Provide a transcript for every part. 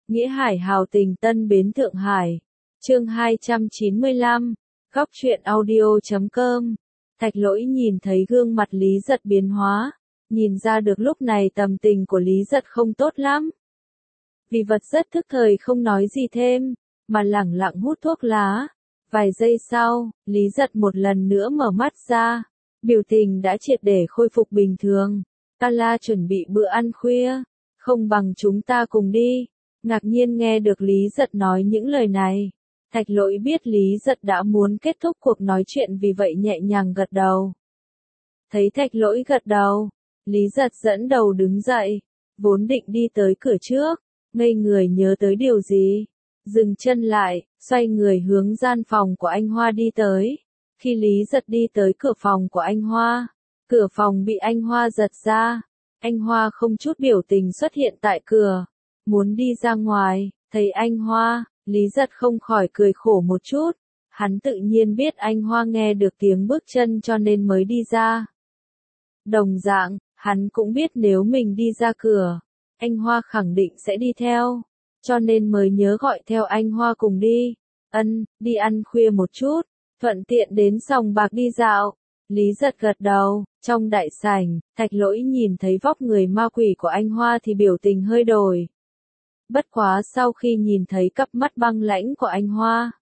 Nghĩa Hải hào tình Tân Bến Thượng Hải. Chương 295. Góc truyện audio.com. Thạch Lỗi nhìn thấy gương mặt Lý Giật biến hóa, nhìn ra được lúc này tâm tình của Lý Giật không tốt lắm. Vì vật rất thức thời không nói gì thêm, mà lẳng lặng hút thuốc lá. Vài giây sau, Lý Giật một lần nữa mở mắt ra, biểu tình đã triệt để khôi phục bình thường. Carla chuẩn bị bữa ăn khuya, không bằng chúng ta cùng đi. Ngạc nhiên nghe được Lý Giật nói những lời này, Thạch Lỗi biết Lý Giật đã muốn kết thúc cuộc nói chuyện, vì vậy nhẹ nhàng gật đầu. Thấy Thạch Lỗi gật đầu, Lý Giật dẫn đầu đứng dậy, vốn định đi tới cửa trước, ngây người nhớ tới điều gì, dừng chân lại, xoay người hướng gian phòng của anh Hoa đi tới. Khi Lý Giật đi tới cửa phòng của anh Hoa, cửa phòng bị anh Hoa giật ra, anh Hoa không chút biểu tình xuất hiện tại cửa, muốn đi ra ngoài. Thấy anh Hoa, Lý Giật không khỏi cười khổ một chút, hắn tự nhiên biết anh Hoa nghe được tiếng bước chân cho nên mới đi ra. Đồng dạng, hắn cũng biết nếu mình đi ra cửa, anh Hoa khẳng định sẽ đi theo, cho nên mới nhớ gọi theo anh Hoa cùng đi. Đi ăn khuya một chút, thuận tiện đến sòng bạc đi dạo. Lý Giật gật đầu. Trong đại sảnh, Thạch Lỗi nhìn thấy vóc người ma quỷ của anh Hoa thì biểu tình hơi đổi. Bất quá sau khi nhìn thấy cặp mắt băng lãnh của anh Hoa,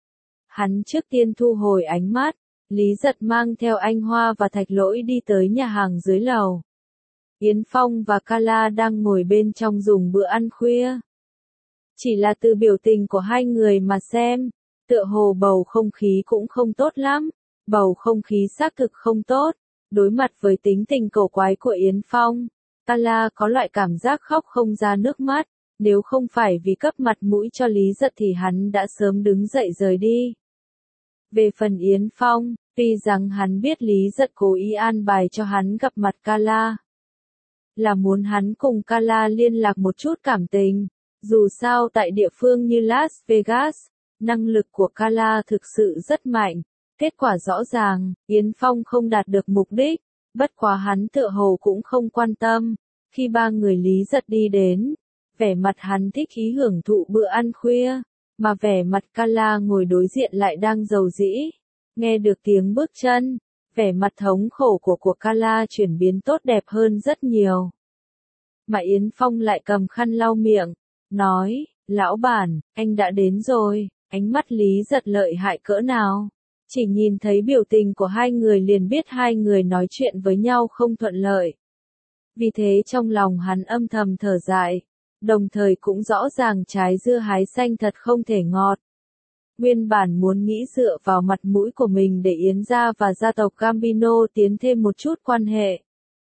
hắn trước tiên thu hồi ánh mắt. Lý Giật mang theo anh Hoa và Thạch Lỗi đi tới nhà hàng dưới lầu. Yến Phong và Carla đang ngồi bên trong dùng bữa ăn khuya. Chỉ là từ biểu tình của hai người mà xem, tựa hồ bầu không khí cũng không tốt lắm. Bầu không khí xác thực không tốt. Đối mặt với tính tình cổ quái của Yến Phong, Carla có loại cảm giác khóc không ra nước mắt. Nếu không phải vì cấp mặt mũi cho Lý Giật thì hắn đã sớm đứng dậy rời đi. Về phần Yến Phong, tuy rằng hắn biết Lý Giật cố ý an bài cho hắn gặp mặt Carla, là muốn hắn cùng Carla liên lạc một chút cảm tình. Dù sao tại địa phương như Las Vegas, năng lực của Carla thực sự rất mạnh. Kết quả rõ ràng, Yến Phong không đạt được mục đích, bất quá hắn tựa hồ cũng không quan tâm. Khi ba người Lý Giật đi đến, vẻ mặt hắn thích ý hưởng thụ bữa ăn khuya, mà vẻ mặt Carla ngồi đối diện lại đang rầu rĩ. Nghe được tiếng bước chân, vẻ mặt thống khổ của Carla chuyển biến tốt đẹp hơn rất nhiều. Mà Yến Phong lại cầm khăn lau miệng, nói, lão bản, anh đã đến rồi. Ánh mắt Lý Giật lợi hại cỡ nào. Chỉ nhìn thấy biểu tình của hai người liền biết hai người nói chuyện với nhau không thuận lợi. Vì thế trong lòng hắn âm thầm thở dài, đồng thời cũng rõ ràng trái dưa hái xanh thật không thể ngọt. Nguyên bản muốn nghĩ dựa vào mặt mũi của mình để Yến gia và gia tộc Gambino tiến thêm một chút quan hệ.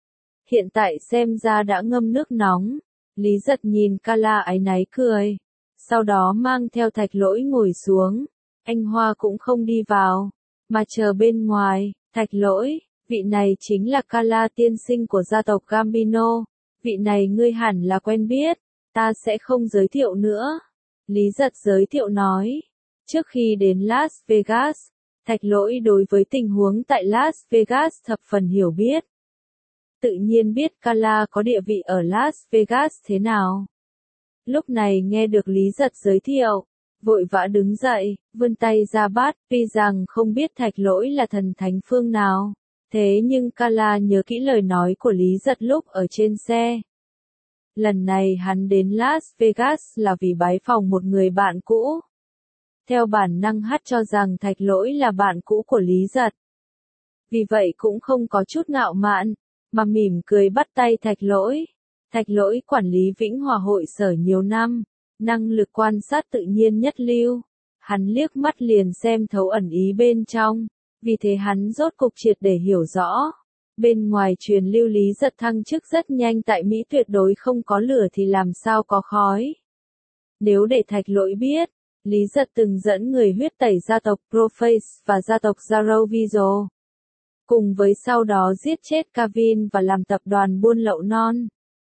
Hiện tại xem ra đã ngâm nước nóng. Lý Giật nhìn Carla áy náy cười, sau đó mang theo Thạch Lỗi ngồi xuống. Anh Hoa cũng không đi vào, mà chờ bên ngoài. Thạch Lỗi, vị này chính là Carla tiên sinh của gia tộc Gambino. Vị này ngươi hẳn là quen biết, ta sẽ không giới thiệu nữa. Lý Giật giới thiệu nói. Trước khi đến Las Vegas, Thạch Lỗi đối với tình huống tại Las Vegas thập phần hiểu biết. Tự nhiên biết Carla có địa vị ở Las Vegas thế nào. Lúc này nghe được Lý Giật giới thiệu, vội vã đứng dậy, vươn tay ra bắt. Tuy rằng không biết Thạch Lỗi là thần thánh phương nào, thế nhưng Carla nhớ kỹ lời nói của Lý Giật lúc ở trên xe. Lần này hắn đến Las Vegas là vì bái phỏng một người bạn cũ. Theo bản năng hát cho rằng Thạch Lỗi là bạn cũ của Lý Giật. Vì vậy cũng không có chút ngạo mạn, mà mỉm cười bắt tay Thạch Lỗi. Thạch Lỗi quản lý Vĩnh Hòa hội sở nhiều năm, năng lực quan sát tự nhiên nhất lưu. Hắn liếc mắt liền xem thấu ẩn ý bên trong, vì thế hắn rốt cục triệt để hiểu rõ. Bên ngoài truyền lưu Lý Giật thăng chức rất nhanh tại Mỹ tuyệt đối không có lửa thì làm sao có khói. Nếu để Thạch Lỗi biết, Lý Giật từng dẫn người huyết tẩy gia tộc Proface và gia tộc Zarovizo, cùng với sau đó giết chết Kavin và làm tập đoàn buôn lậu non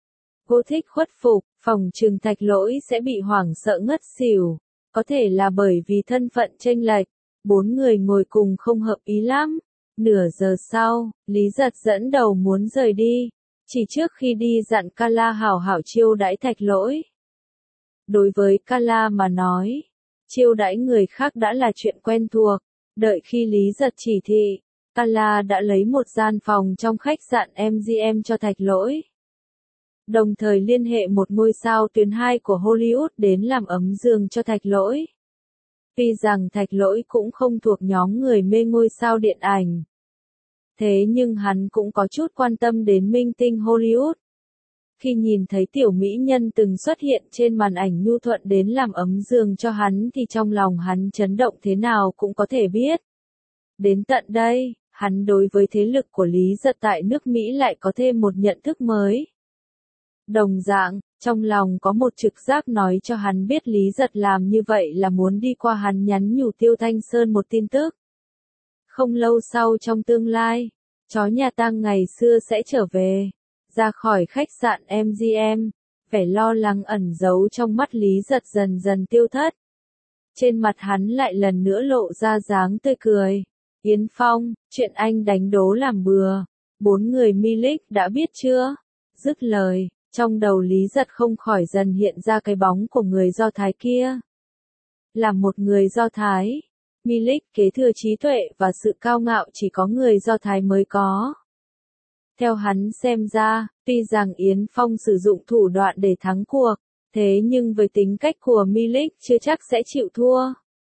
Gothic khuất phục, phòng trừng Thạch Lỗi sẽ bị hoảng sợ ngất xỉu. Có thể là bởi vì thân phận chênh lệch, bốn người ngồi cùng không hợp ý lắm. Nửa giờ sau, Lý Giật dẫn đầu muốn rời đi. Chỉ trước khi đi dặn Carla hảo hảo chiêu đãi Thạch Lỗi. Đối với Kala mà nói, chiêu đãi người khác đã là chuyện quen thuộc, đợi khi Lý Giật chỉ thị, Kala đã lấy một gian phòng trong khách sạn MGM cho Thạch Lỗi. Đồng thời liên hệ một ngôi sao tuyến 2 của Hollywood đến làm ấm giường cho Thạch Lỗi. Tuy rằng Thạch Lỗi cũng không thuộc nhóm người mê ngôi sao điện ảnh. Thế nhưng hắn cũng có chút quan tâm đến minh tinh Hollywood. Khi nhìn thấy tiểu mỹ nhân từng xuất hiện trên màn ảnh nhu thuận đến làm ấm giường cho hắn thì trong lòng hắn chấn động thế nào cũng có thể biết. Đến tận đây, hắn đối với thế lực của Lý Giật tại nước Mỹ lại có thêm một nhận thức mới. Đồng dạng, trong lòng có một trực giác nói cho hắn biết Lý Giật làm như vậy là muốn đi qua hắn nhắn nhủ Tiêu Thanh Sơn một tin tức. Không lâu sau trong tương lai, chó nhà tang ngày xưa sẽ trở về. Ra khỏi khách sạn MGM, vẻ lo lắng ẩn giấu trong mắt Lý Giật dần dần tiêu thất. Trên mặt hắn lại lần nữa lộ ra dáng tươi cười. Yến Phong, chuyện anh đánh đố làm bừa. 4 người Milik đã biết chưa? Dứt lời, trong đầu Lý Giật không khỏi dần hiện ra cái bóng của người Do Thái kia. Là một người Do Thái, Milik kế thừa trí tuệ và sự cao ngạo chỉ có người Do Thái mới có. Theo hắn xem ra, tuy rằng Yến Phong sử dụng thủ đoạn để thắng cuộc, thế nhưng với tính cách của Milik chưa chắc sẽ chịu thua.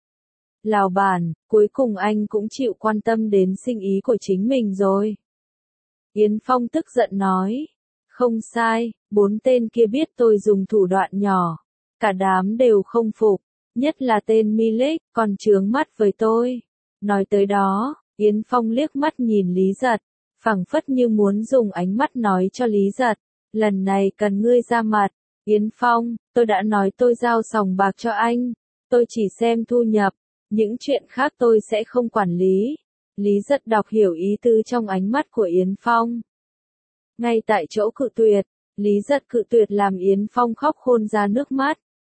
Lào bản, cuối cùng anh cũng chịu quan tâm đến sinh ý của chính mình rồi. Yến Phong tức giận nói. Không sai, 4 tên kia biết tôi dùng thủ đoạn nhỏ. Cả đám đều không phục, nhất là tên Milik, còn chướng mắt với tôi. Nói tới đó, Yến Phong liếc mắt nhìn Lý Giật, phảng phất như muốn dùng ánh mắt nói cho Lý Giật. Lần này cần ngươi ra mặt. Yến Phong, tôi đã nói tôi giao sòng bạc cho anh. Tôi chỉ xem thu nhập. Những chuyện khác tôi sẽ không quản lý. Lý Giật đọc hiểu ý tứ trong ánh mắt của Yến Phong. Ngay tại chỗ cự tuyệt, Lý Giật cự tuyệt làm Yến Phong khóc khôn ra nước mắt.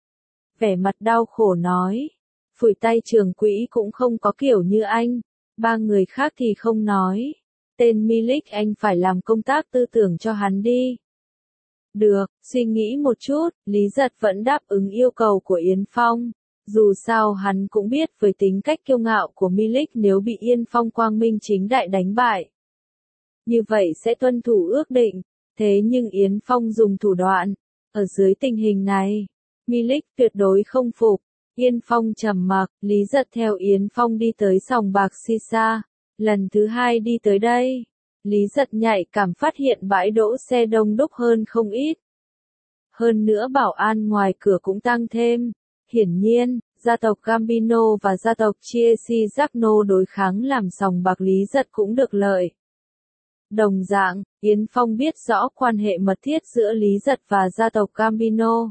Vẻ mặt đau khổ nói. Phủi tay trưởng quỹ cũng không có kiểu như anh. 3 người khác thì không nói. Tên Milik anh phải làm công tác tư tưởng cho hắn đi. Được, suy nghĩ một chút, Lý Giật vẫn đáp ứng yêu cầu của Yến Phong. Dù sao hắn cũng biết với tính cách kiêu ngạo của Milik nếu bị Yến Phong quang minh chính đại đánh bại. Như vậy sẽ tuân thủ ước định, thế nhưng Yến Phong dùng thủ đoạn. Ở dưới tình hình này, Milik tuyệt đối không phục. Yến Phong trầm mặc, Lý Giật theo Yến Phong đi tới sòng bạc Sisa. Lần thứ 2 đi tới đây, Lý Giật nhạy cảm phát hiện bãi đỗ xe đông đúc hơn không ít. Hơn nữa bảo an ngoài cửa cũng tăng thêm. Hiển nhiên, gia tộc Gambino và gia tộc Chiesi Giacno đối kháng làm sòng bạc Lý Giật cũng được lợi. Đồng dạng, Yến Phong biết rõ quan hệ mật thiết giữa Lý Giật và gia tộc Gambino.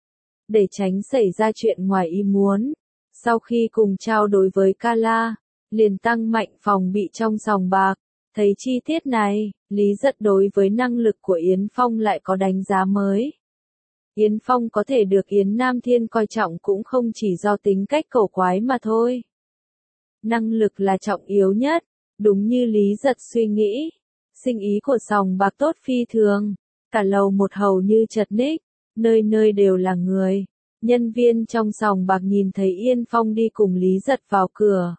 Để tránh xảy ra chuyện ngoài ý muốn, sau khi cùng trao đổi với Kala, liền tăng mạnh phòng bị trong sòng bạc. Thấy chi tiết này, Lý Giật đối với năng lực của Yến Phong lại có đánh giá mới. Yến Phong có thể được Yến Nam Thiên coi trọng cũng không chỉ do tính cách cổ quái mà thôi. Năng lực là trọng yếu nhất, đúng như Lý Giật suy nghĩ. Sinh ý của sòng bạc tốt phi thường, cả lầu một hầu như chật ních, nơi nơi đều là người. Nhân viên trong sòng bạc nhìn thấy Yến Phong đi cùng Lý Giật vào cửa.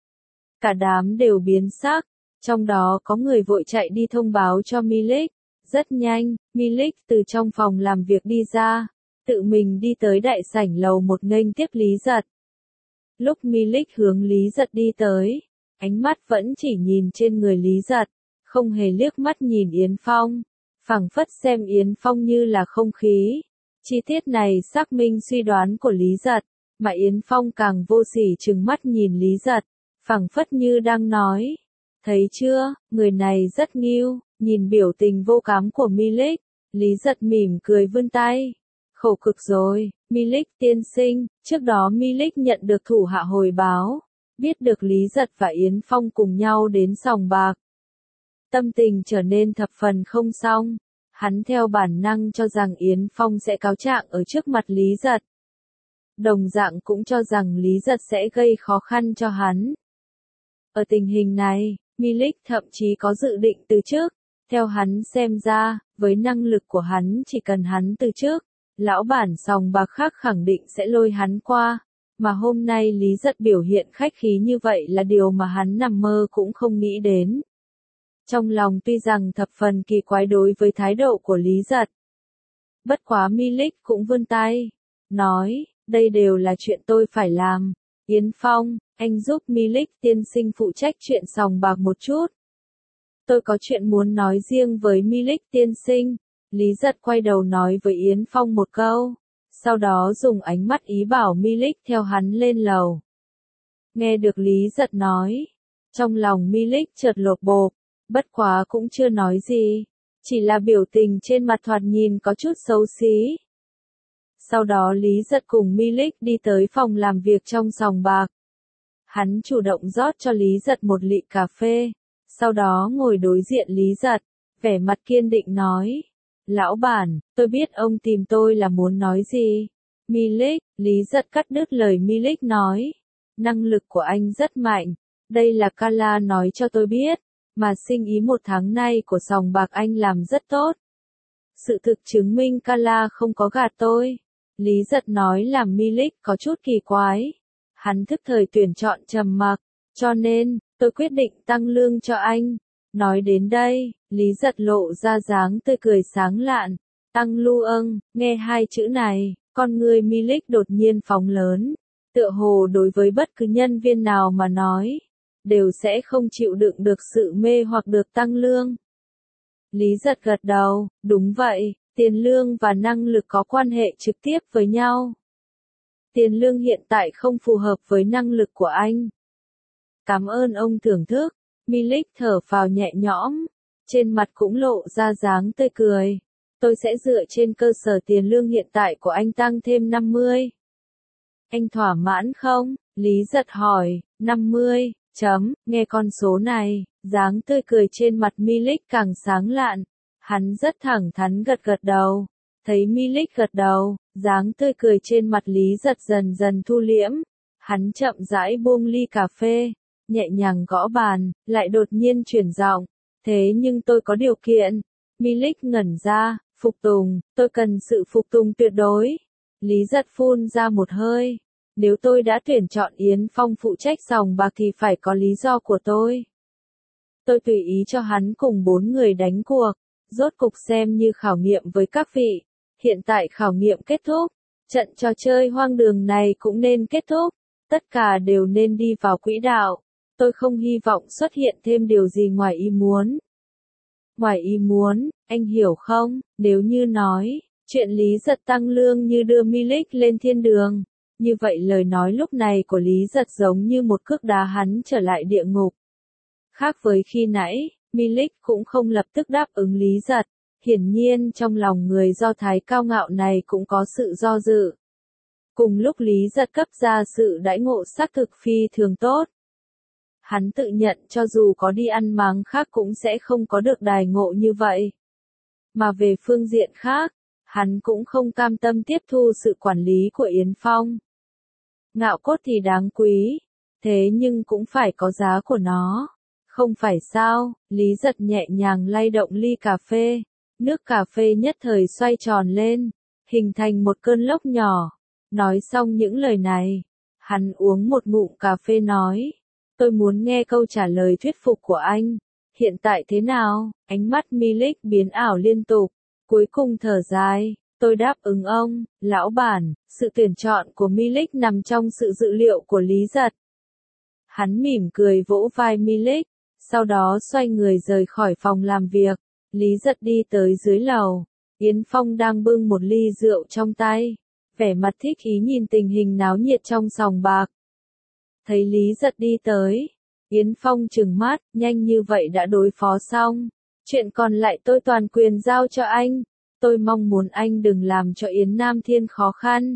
Cả đám đều biến sắc, trong đó có người vội chạy đi thông báo cho Milik. Rất nhanh, Milik từ trong phòng làm việc đi ra, tự mình đi tới đại sảnh lầu một nghênh tiếp Lý Giật. Lúc Milik hướng Lý Giật đi tới, ánh mắt vẫn chỉ nhìn trên người Lý Giật, không hề liếc mắt nhìn Yến Phong, phảng phất xem Yến Phong như là không khí. Chi tiết này xác minh suy đoán của Lý Giật, mà Yến Phong càng vô sỉ trừng mắt nhìn Lý Giật, phảng phất như đang nói. Thấy chưa, người này rất nghiêu. Nhìn biểu tình vô cám của Milik, Lý Giật mỉm cười vươn tay. Khổ cực rồi, Milik tiên sinh, trước đó Milik nhận được thủ hạ hồi báo, biết được Lý Giật và Yến Phong cùng nhau đến sòng bạc. Tâm tình trở nên thập phần không xong, hắn theo bản năng cho rằng Yến Phong sẽ cáo trạng ở trước mặt Lý Giật. Đồng dạng cũng cho rằng Lý Giật sẽ gây khó khăn cho hắn. Ở tình hình này, Milik thậm chí có dự định từ trước. Theo hắn xem ra, với năng lực của hắn chỉ cần hắn từ trước, lão bản sòng bạc khác khẳng định sẽ lôi hắn qua, mà hôm nay Lý Giật biểu hiện khách khí như vậy là điều mà hắn nằm mơ cũng không nghĩ đến. Trong lòng tuy rằng thập phần kỳ quái đối với thái độ của Lý Giật. Bất quá Milik cũng vươn tay, nói, đây đều là chuyện tôi phải làm. Yến Phong, anh giúp Milik tiên sinh phụ trách chuyện sòng bạc một chút. Tôi có chuyện muốn nói riêng với Milik tiên sinh. Lý Giật quay đầu nói với Yến Phong một câu, sau đó dùng ánh mắt ý bảo Milik theo hắn lên lầu. Nghe được Lý Giật nói, trong lòng Milik chợt lột bột, bất quá cũng chưa nói gì, chỉ là biểu tình trên mặt thoạt nhìn có chút xấu xí. Sau đó Lý Giật cùng Milik đi tới phòng làm việc trong sòng bạc. Hắn chủ động rót cho Lý Giật một lị cà phê, sau đó ngồi đối diện Lý Giật, vẻ mặt kiên định nói. Lão bản, tôi biết ông tìm tôi là muốn nói gì. Milik, Lý Giật cắt đứt lời Milik nói. Năng lực của anh rất mạnh, đây là Kala nói cho tôi biết, mà sinh ý 1 tháng nay của sòng bạc anh làm rất tốt. Sự thực chứng minh Kala không có gạt tôi. Lý Giật nói làm Milik có chút kỳ quái. Hắn thức thời tuyển chọn trầm mặc, cho nên, tôi quyết định tăng lương cho anh. Nói đến đây, Lý Giật lộ ra dáng tươi cười sáng lạn. Tăng lương, nghe 2 chữ này, con người Milik đột nhiên phóng lớn. Tựa hồ đối với bất cứ nhân viên nào mà nói, đều sẽ không chịu đựng được sự mê hoặc được tăng lương. Lý Giật gật đầu, đúng vậy, tiền lương và năng lực có quan hệ trực tiếp với nhau. Tiền lương hiện tại không phù hợp với năng lực của anh. Cảm ơn ông thưởng thức. Milik thở phào nhẹ nhõm, trên mặt cũng lộ ra dáng tươi cười. Tôi sẽ dựa trên cơ sở tiền lương hiện tại của anh tăng thêm 50. Anh thỏa mãn không? Lý Giật hỏi. 50, nghe con số này, dáng tươi cười trên mặt Milik càng sáng lạn. Hắn rất thẳng thắn gật gật đầu. Thấy Milik gật đầu, dáng tươi cười trên mặt Lý Giật dần dần thu liễm. Hắn chậm rãi buông ly cà phê, nhẹ nhàng gõ bàn, lại đột nhiên chuyển giọng. Thế nhưng tôi có điều kiện. Milik ngẩn ra, phục tùng, tôi cần sự phục tùng tuyệt đối. Lý Giật phun ra một hơi. Nếu tôi đã tuyển chọn Yến Phong phụ trách sòng bạc thì phải có lý do của tôi. Tôi tùy ý cho hắn cùng 4 người đánh cuộc, rốt cục xem như khảo nghiệm với các vị. Hiện tại khảo nghiệm kết thúc, trận trò chơi hoang đường này cũng nên kết thúc, tất cả đều nên đi vào quỹ đạo. Tôi không hy vọng xuất hiện thêm điều gì ngoài ý muốn. Ngoài ý muốn, anh hiểu không? Nếu như nói, chuyện Lý Giật tăng lương như đưa Milik lên thiên đường, như vậy lời nói lúc này của Lý Giật giống như một cước đá hắn trở lại địa ngục. Khác với khi nãy, Milik cũng không lập tức đáp ứng Lý Giật. Hiển nhiên trong lòng người Do Thái cao ngạo này cũng có sự do dự. Cùng lúc Lý Giật cấp ra sự đãi ngộ xác thực phi thường tốt. Hắn tự nhận cho dù có đi ăn máng khác cũng sẽ không có được đãi ngộ như vậy. Mà về phương diện khác, hắn cũng không cam tâm tiếp thu sự quản lý của Yến Phong. Ngạo cốt thì đáng quý, thế nhưng cũng phải có giá của nó. Không phải sao? Lý Giật nhẹ nhàng lay động ly cà phê. Nước cà phê nhất thời xoay tròn lên, hình thành một cơn lốc nhỏ. Nói xong những lời này, hắn uống một ngụm cà phê nói. Tôi muốn nghe câu trả lời thuyết phục của anh. Hiện tại thế nào? Ánh mắt Milik biến ảo liên tục. Cuối cùng thở dài. Tôi đáp ứng ông, lão bản. Sự tuyển chọn của Milik nằm trong sự dự liệu của Lý Giật. Hắn mỉm cười vỗ vai Milik, sau đó xoay người rời khỏi phòng làm việc. Lý Giật đi tới dưới lầu. Yến Phong đang bưng một ly rượu trong tay, vẻ mặt thích ý nhìn tình hình náo nhiệt trong sòng bạc. Thấy Lý Giật đi tới, Yến Phong trừng mắt, nhanh như vậy đã đối phó xong. Chuyện còn lại tôi toàn quyền giao cho anh. Tôi mong muốn anh đừng làm cho Yến Nam Thiên khó khăn.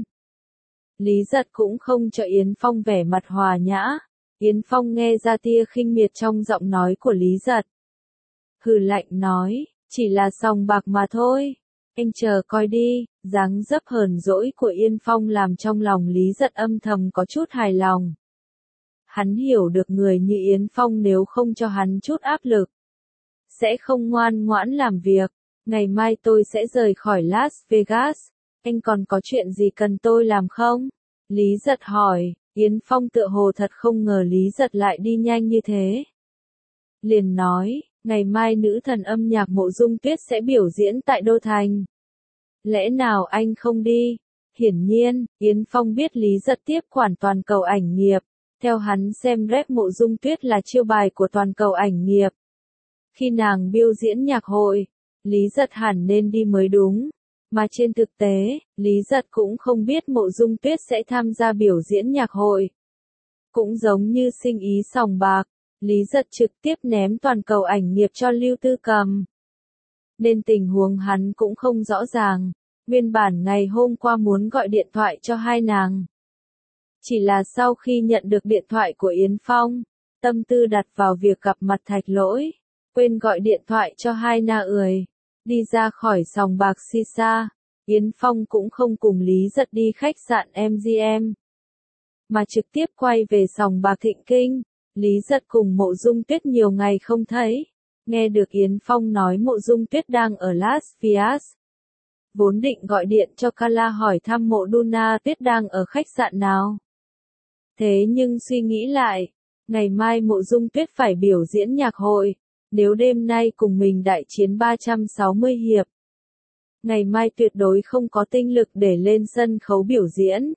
Lý Giật cũng không cho Yến Phong vẻ mặt hòa nhã. Yến Phong nghe ra tia khinh miệt trong giọng nói của Lý Giật. Hừ lạnh nói, chỉ là sòng bạc mà thôi. Anh chờ coi đi. Dáng dấp hờn dỗi của Yến Phong làm trong lòng Lý Giật âm thầm có chút hài lòng. Hắn hiểu được người như Yến Phong nếu không cho hắn chút áp lực, sẽ không ngoan ngoãn làm việc. Ngày mai tôi sẽ rời khỏi Las Vegas. Anh còn có chuyện gì cần tôi làm không? Lý Giật hỏi, Yến Phong tựa hồ thật không ngờ Lý Giật lại đi nhanh như thế. Liền nói, ngày mai nữ thần âm nhạc Mộ Dung Tuyết sẽ biểu diễn tại Đô Thành. Lẽ nào anh không đi? Hiển nhiên, Yến Phong biết Lý Giật tiếp quản toàn cầu ảnh nghiệp. Theo hắn xem rap Mộ Dung Tuyết là chiêu bài của toàn cầu ảnh nghiệp. Khi nàng biểu diễn nhạc hội, Lý Giật hẳn nên đi mới đúng. Mà trên thực tế, Lý Giật cũng không biết Mộ Dung Tuyết sẽ tham gia biểu diễn nhạc hội. Cũng giống như sinh ý sòng bạc, Lý Giật trực tiếp ném toàn cầu ảnh nghiệp cho Lưu Tư Cầm. Nên tình huống hắn cũng không rõ ràng. Nguyên bản ngày hôm qua muốn gọi điện thoại cho hai nàng. Chỉ là sau khi nhận được điện thoại của Yến Phong, tâm tư đặt vào việc gặp mặt Thạch Lỗi, quên gọi điện thoại cho hai na ười. Đi ra khỏi sòng bạc Sisa, Yến Phong cũng không cùng Lý Giật đi khách sạn MGM, mà trực tiếp quay về sòng bạc Thịnh Kinh. Lý Giật cùng Mộ Dung Tuyết nhiều ngày không thấy, nghe được Yến Phong nói Mộ Dung Tuyết đang ở Las Vegas. Vốn định gọi điện cho Kala hỏi thăm Mộ Duna Tuyết đang ở khách sạn nào. Thế nhưng suy nghĩ lại, ngày mai Mộ Dung Tuyết phải biểu diễn nhạc hội, nếu đêm nay cùng mình đại chiến 360 hiệp. Ngày mai tuyệt đối không có tinh lực để lên sân khấu biểu diễn.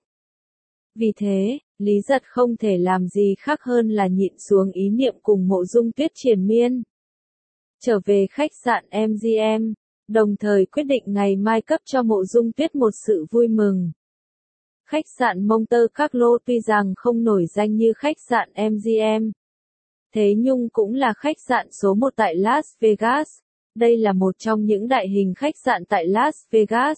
Vì thế, Lý Giật không thể làm gì khác hơn là nhịn xuống ý niệm cùng Mộ Dung Tuyết triền miên. Trở về khách sạn MGM, đồng thời quyết định ngày mai cấp cho Mộ Dung Tuyết một sự vui mừng. Khách sạn Monte Carlo tuy rằng không nổi danh như khách sạn MGM, thế nhưng cũng là khách sạn số 1 tại Las Vegas. Đây là một trong những đại hình khách sạn tại Las Vegas.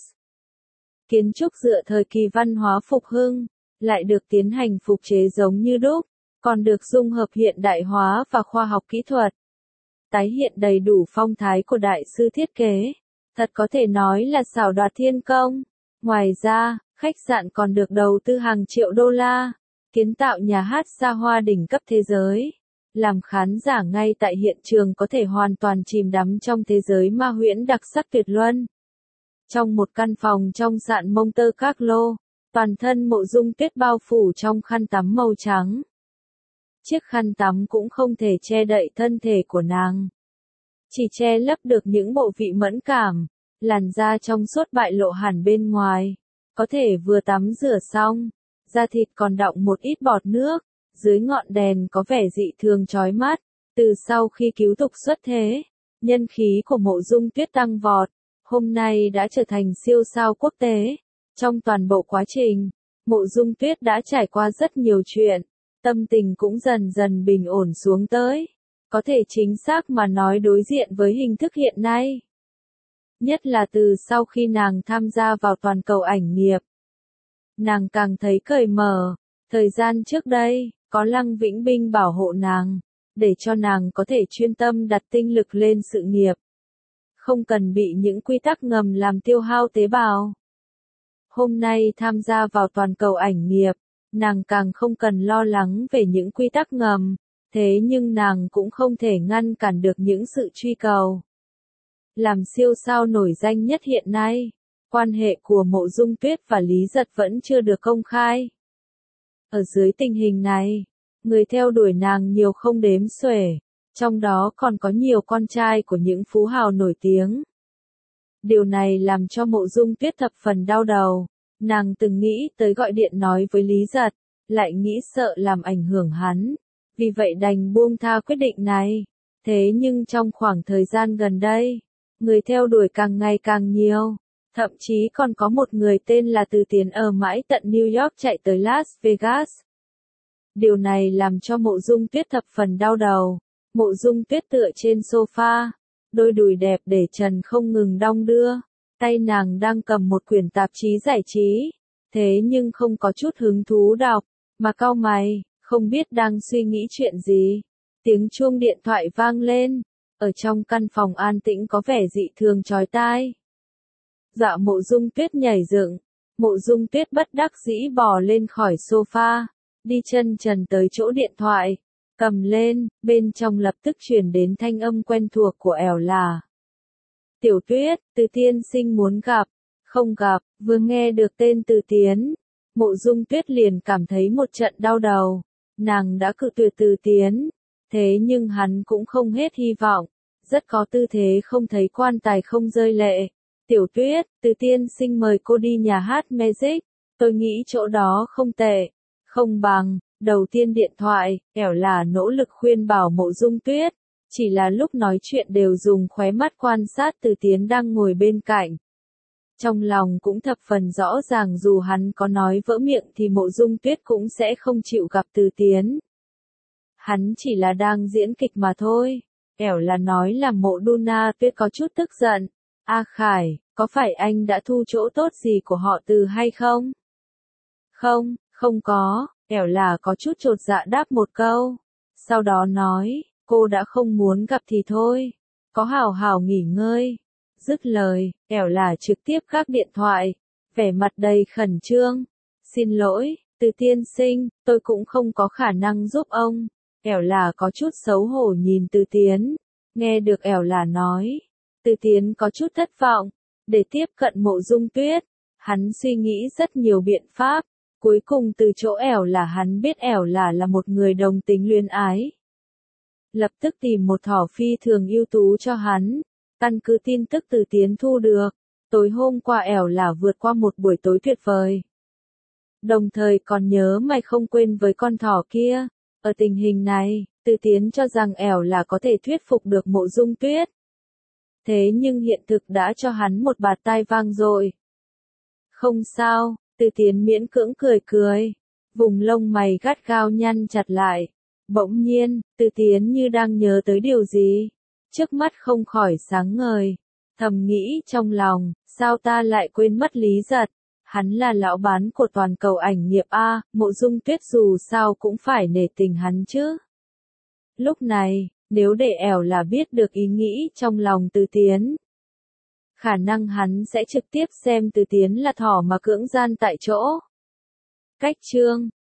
Kiến trúc dựa thời kỳ văn hóa phục hưng, lại được tiến hành phục chế giống như đúc, còn được dung hợp hiện đại hóa và khoa học kỹ thuật. Tái hiện đầy đủ phong thái của đại sư thiết kế. Thật có thể nói là xảo đoạt thiên công. Ngoài ra, khách sạn còn được đầu tư hàng triệu đô la, kiến tạo nhà hát xa hoa đỉnh cấp thế giới. Làm khán giả ngay tại hiện trường có thể hoàn toàn chìm đắm trong thế giới ma huyễn đặc sắc tuyệt luân. Trong một căn phòng trong sạn Monte Carlo, toàn thân Mộ Dung Tuyết bao phủ trong khăn tắm màu trắng. Chiếc khăn tắm cũng không thể che đậy thân thể của nàng. Chỉ che lấp được những bộ vị mẫn cảm, làn da trong suốt bại lộ hẳn bên ngoài. Có thể vừa tắm rửa xong, da thịt còn đọng một ít bọt nước, dưới ngọn đèn có vẻ dị thường chói mắt. Từ sau khi cứu tục xuất thế, nhân khí của Mộ Dung Tuyết tăng vọt, hôm nay đã trở thành siêu sao quốc tế. Trong toàn bộ quá trình, Mộ Dung Tuyết đã trải qua rất nhiều chuyện, tâm tình cũng dần dần bình ổn xuống tới. Có thể chính xác mà nói đối diện với hình thức hiện nay. Nhất là từ sau khi nàng tham gia vào toàn cầu ảnh nghiệp. Nàng càng thấy cởi mở. Thời gian trước đây, có Lăng Vĩnh Binh bảo hộ nàng, để cho nàng có thể chuyên tâm đặt tinh lực lên sự nghiệp. Không cần bị những quy tắc ngầm làm tiêu hao tế bào. Hôm nay tham gia vào toàn cầu ảnh nghiệp, nàng càng không cần lo lắng về những quy tắc ngầm. Thế nhưng nàng cũng không thể ngăn cản được những sự truy cầu. Làm siêu sao nổi danh nhất hiện nay, quan hệ của Mộ Dung Tuyết và Lý Giật vẫn chưa được công khai. Ở dưới tình hình này, người theo đuổi nàng nhiều không đếm xuể, trong đó còn có nhiều con trai của những phú hào nổi tiếng. Điều này làm cho Mộ Dung Tuyết thập phần đau đầu, nàng từng nghĩ tới gọi điện nói với Lý Giật, lại nghĩ sợ làm ảnh hưởng hắn. Vì vậy đành buông tha quyết định này. Thế nhưng trong khoảng thời gian gần đây, người theo đuổi càng ngày càng nhiều. Thậm chí còn có một người tên là Từ Tiến ở mãi tận New York chạy tới Las Vegas. Điều này làm cho Mộ Dung Tuyết thập phần đau đầu. Mộ Dung Tuyết tựa trên sofa, đôi đùi đẹp để trần không ngừng đong đưa. Tay nàng đang cầm một quyển tạp chí giải trí. Thế nhưng không có chút hứng thú đọc, mà cau mày. Không biết đang suy nghĩ chuyện gì. Tiếng chuông điện thoại vang lên. Ở trong căn phòng an tĩnh có vẻ dị thường chói tai. Dạ Mộ Dung Tuyết nhảy dựng. Mộ Dung Tuyết bất đắc dĩ bò lên khỏi sofa. Đi chân trần tới chỗ điện thoại. Cầm lên, bên trong lập tức truyền đến thanh âm quen thuộc của ẻo là. Tiểu Tuyết, Từ tiên sinh muốn gặp. Không gặp, vừa nghe được tên Từ Tiến, Mộ Dung Tuyết liền cảm thấy một trận đau đầu. Nàng đã cự tuyệt Từ Tiến, thế nhưng hắn cũng không hết hy vọng, rất có tư thế không thấy quan tài không rơi lệ. Tiểu Tuyết, Từ tiên sinh mời cô đi nhà hát Magic, tôi nghĩ chỗ đó không tệ, không bằng. Đầu tiên điện thoại, ẻo là nỗ lực khuyên bảo Mộ Dung Tuyết, chỉ là lúc nói chuyện đều dùng khóe mắt quan sát Từ Tiến đang ngồi bên cạnh. Trong lòng cũng thập phần rõ ràng dù hắn có nói vỡ miệng thì Mộ Dung Tuyết cũng sẽ không chịu gặp Từ Tiến. Hắn chỉ là đang diễn kịch mà thôi, ẻo là nói là Mộ Đuna Tuyết có chút tức giận. A Khải, có phải anh đã thu chỗ tốt gì của họ Từ hay không? Không, không có. Ẻo là có chút chột dạ đáp một câu. Sau đó nói, cô đã không muốn gặp thì thôi. Có hào hào nghỉ ngơi. Dứt lời, ẻo là trực tiếp gác điện thoại. Vẻ mặt đầy khẩn trương. Xin lỗi, Từ tiên sinh, tôi cũng không có khả năng giúp ông. Ẻo là có chút xấu hổ nhìn Từ Tiến. Nghe được ẻo là nói. Từ Tiến có chút thất vọng. Để tiếp cận Mộ Dung Tuyết, hắn suy nghĩ rất nhiều biện pháp. Cuối cùng từ chỗ ẻo là hắn biết ẻo là một người đồng tính luyến ái. Lập tức tìm một thỏ phi thường ưu tú cho hắn. Căn cứ tin tức Từ Tiến thu được. Tối hôm qua ẻo là vượt qua một buổi tối tuyệt vời. Đồng thời còn nhớ mày không quên với con thỏ kia. Ở tình hình này, Từ Tiến cho rằng ẻo là có thể thuyết phục được Mộ Dung Tuyết. Thế nhưng hiện thực đã cho hắn một bạt tai vang dội. Không sao. Từ Tiến miễn cưỡng cười cười, vùng lông mày gắt gao nhăn chặt lại. Bỗng nhiên, Từ Tiến như đang nhớ tới điều gì, trước mắt không khỏi sáng ngời, thầm nghĩ trong lòng, sao ta lại quên mất Lý Giật, hắn là lão bán của toàn cầu ảnh nghiệp A, Mộ Dung Tuyết dù sao cũng phải nể tình hắn chứ. Lúc này, nếu để ẻo là biết được ý nghĩ trong lòng Từ Tiến, khả năng hắn sẽ trực tiếp xem Từ Tiến là thỏ mà cưỡng gian tại chỗ. Cách chương